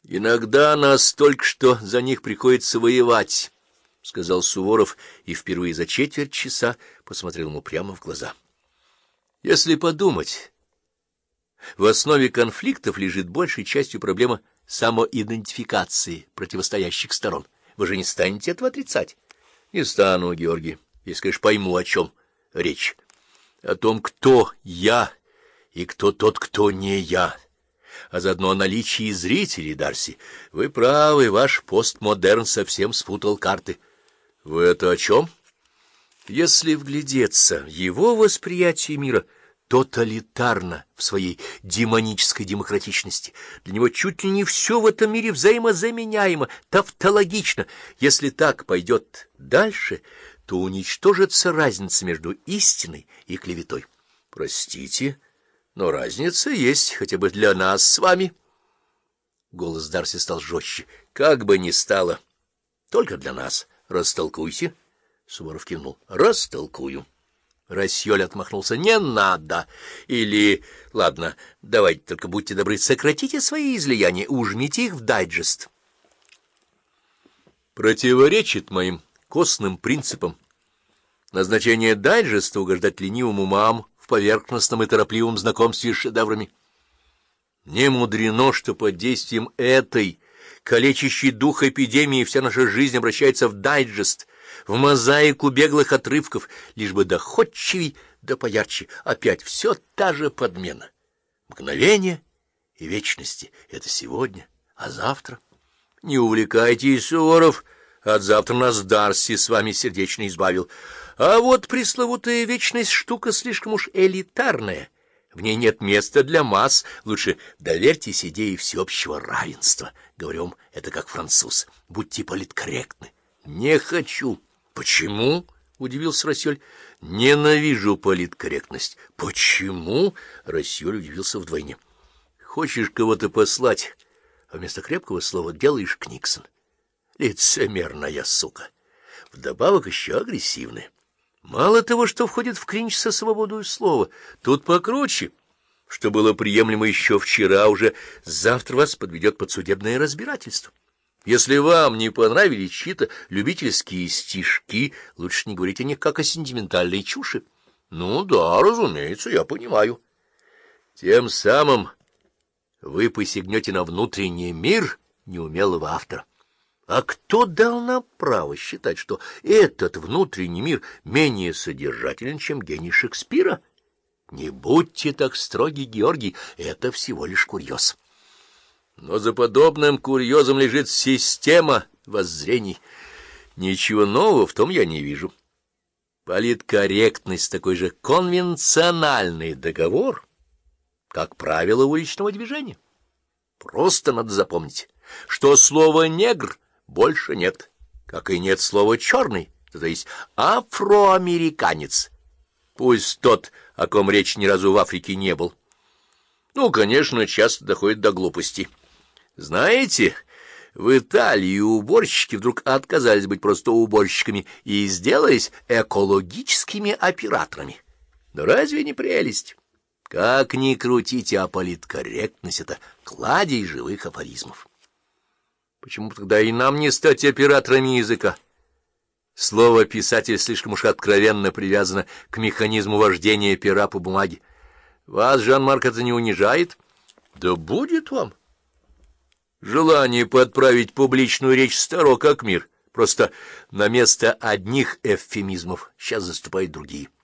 Иногда нас только что за них приходится воевать, — сказал Суворов и впервые за четверть часа посмотрел ему прямо в глаза. Если подумать, в основе конфликтов лежит большей частью проблема самоидентификации противостоящих сторон. Вы же не станете этого отрицать? Не стану, Георгий, если, конечно, пойму, о чем речь. О том, кто я и кто тот, кто не я. А заодно о наличии зрителей, Дарси. Вы правы, ваш постмодерн совсем спутал карты. Вы это о чем? Если вглядеться, его восприятие мира тоталитарно в своей демонической демократичности. Для него чуть ли не все в этом мире взаимозаменяемо, тавтологично. Если так пойдет дальше, то уничтожится разница между истиной и клеветой. Простите, но разница есть хотя бы для нас с вами. Голос Дарси стал жестче. Как бы ни стало, только для нас. Растолкуйте. Суворов кивнул. Растолкую. Рассёль отмахнулся. Не надо. Или, ладно, давайте только будьте добры, сократите свои излияния, ужмите их в дайджест. Противоречит моим костным принципам. Назначение дайджеста — угождать ленивым умам в поверхностном и торопливом знакомстве с шедеврами. Не мудрено, что под действием этой калечащей дух эпидемии вся наша жизнь обращается в дайджест, в мозаику беглых отрывков, лишь бы доходчивей да поярче. Опять все та же подмена. Мгновение и вечности — это сегодня, а завтра? Не увлекайтесь, Суворов, от завтра нас Дарси с вами сердечно избавил. А вот пресловутая вечность — штука слишком уж элитарная. В ней нет места для масс. Лучше доверьтесь идее всеобщего равенства. Говорю вам, это как француз. Будьте политкорректны. Не хочу. Почему? — удивился Рассёль. Ненавижу политкорректность. Почему? — Рассёль удивился вдвойне. Хочешь кого-то послать, а вместо крепкого слова делаешь книксон. Лицемерная сука. Вдобавок еще агрессивная. Мало того, что входит в клинч со свободой слова, тут покруче. Что было приемлемо еще вчера, уже завтра вас подведет под судебное разбирательство. Если вам не понравились чьи-то любительские стишки, лучше не говорить о них как о сентиментальной чуши. Ну да, разумеется, я понимаю. Тем самым вы посягнете на внутренний мир неумелого автора. А кто дал нам право считать, что этот внутренний мир менее содержателен, чем гений Шекспира? Не будьте так строги, Георгий, это всего лишь курьез. Но за подобным курьезом лежит система воззрений. Ничего нового в том я не вижу. Политкорректность — такой же конвенциональный договор, как правило уличного движения. Просто надо запомнить, что слово «негр» больше нет, как и нет слова «черный», то есть афроамериканец. Пусть тот, о ком речь ни разу в Африке не был. Ну, конечно, часто доходит до глупости. Знаете, в Италии уборщики вдруг отказались быть просто уборщиками и сделались экологическими операторами. Да разве не прелесть? Как ни крутите, а политкорректность — это кладезь живых афоризмов. Почему тогда и нам не стать операторами языка? Слово «писатель» слишком уж откровенно привязано к механизму вождения пера по бумаге. Вас, Жан-Марк, это не унижает? Да будет вам. Желание подправить публичную речь старо как мир. Просто на место одних эвфемизмов сейчас заступают другие.